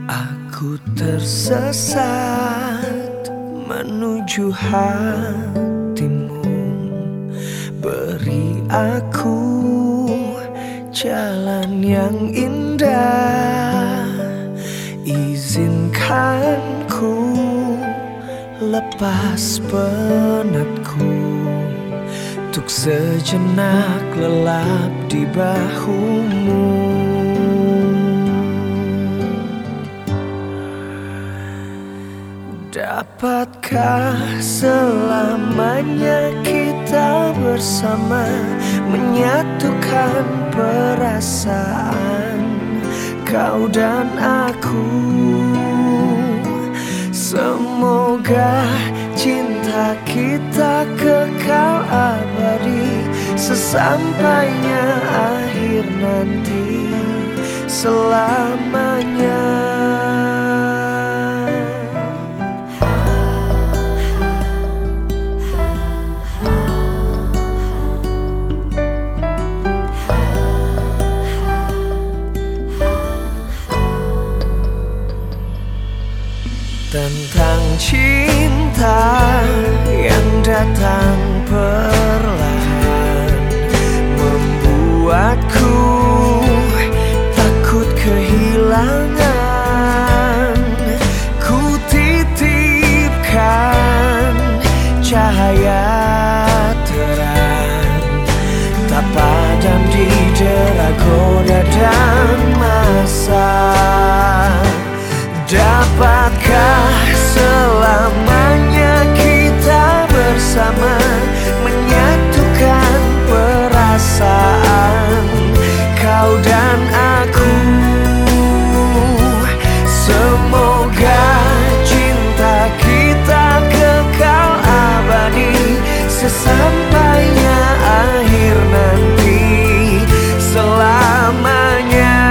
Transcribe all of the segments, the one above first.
Aku tersesat menuju hatimu. Beri aku jalan yang indah. Izinkan ku lepas penatku, untuk sejenak lelap di bahumu. Dapatkah selamanya kita bersama, menyatukan perasaan kau dan aku? Semoga cinta kita kekal abadi, sesampainya akhir nanti, selamanya. Tentang cinta yang datang perlahan, membuatku takut kehilangan. Ku titipkan cahaya terang, tak padam di dera goda dan masa. Dapatkah selamanya kita bersama, menyatukan perasaan kau dan aku? Semoga cinta kita kekal abadi, sesampainya akhir nanti, selamanya.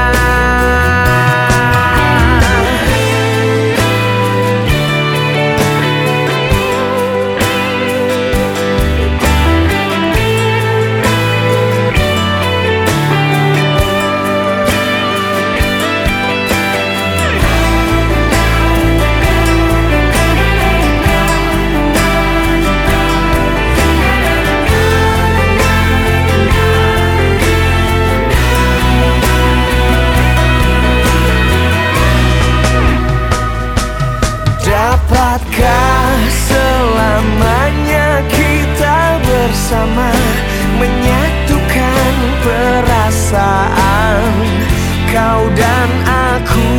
Dapatkah selamanya kita bersama, menyatukan perasaan kau dan aku?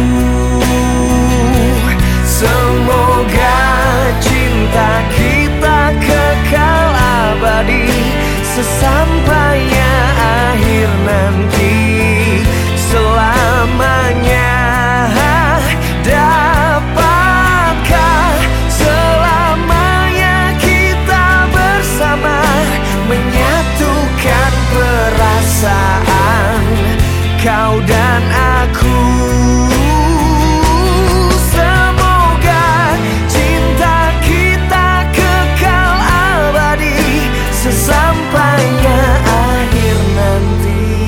Semoga cinta kita kekal abadi, sesampainya akhir nanti, selamanya. Menyatukan perasaan kau dan aku. Semoga cinta kita kekal abadi, sesampainya akhir nanti,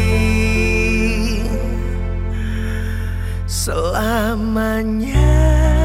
selamanya.